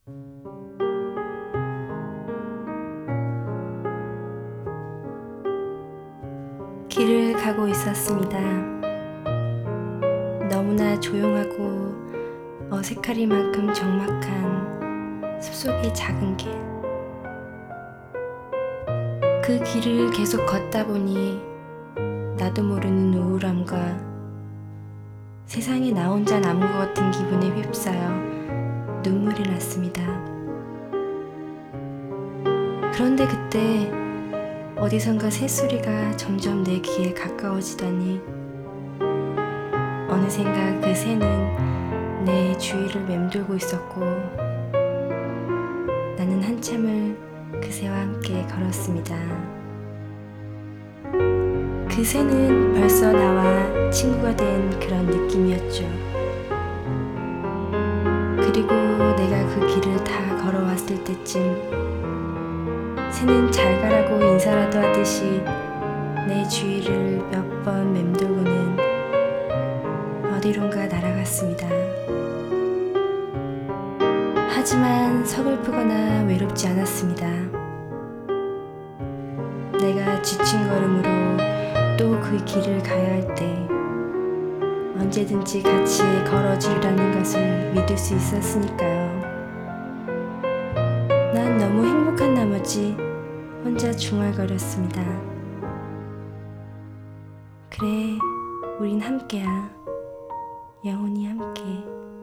길을 가고 있었습니다. 너무나 조용하고 어색하리만큼 적막한 숲속의 작은 길. 그 길을 계속 걷다 보니 나도 모르는 우울함과 세상에 나 혼자 남은 것 같은 기분에 휩싸여 눈물이 났습니다. 그런데 그때 어디선가 새소리가 점점 내 귀에 가까워지더니 어느샌가 그 새는 내 주위를 맴돌고 있었고 나는 한참을 그 새와 함께 걸었습니다. 그 새는 벌써 나와 친구가 된 그런 느낌이었죠. 그리고 내가 그 길을 다 걸어왔을 때쯤 새는 잘 가라고 인사라도 하듯이 내 주위를 몇 번 맴돌고는 어디론가 날아갔습니다. 하지만 서글프거나 외롭지 않았습니다. 내가 지친 걸음으로 또 그 길을 가야 할 때 언제든지 같이 걸어주리라는 것을 믿을 수 있었으니까요. 난 너무 행복한 나머지 혼자 중얼거렸습니다. 그래, 우린 함께야. 영원히 함께.